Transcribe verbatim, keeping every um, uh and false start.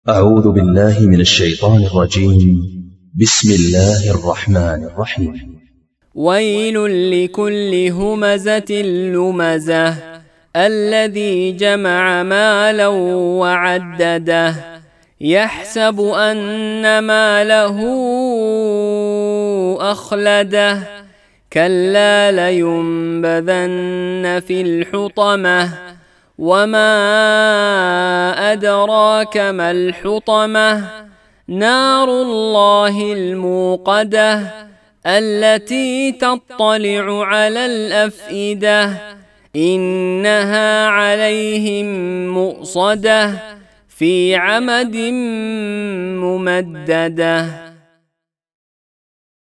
أعوذ بالله من الشيطان الرجيم. بسم الله الرحمن الرحيم. ويل لكل همزة لمزة الذي جمع مالا وعدده يحسب أن ماله أخلده كلا لينبذن في الحطمة وما أدراك ما الحطمة نار الله الموقدة التي تطلع على الأفئدة إنها عليهم مؤصدة في عمد ممددة.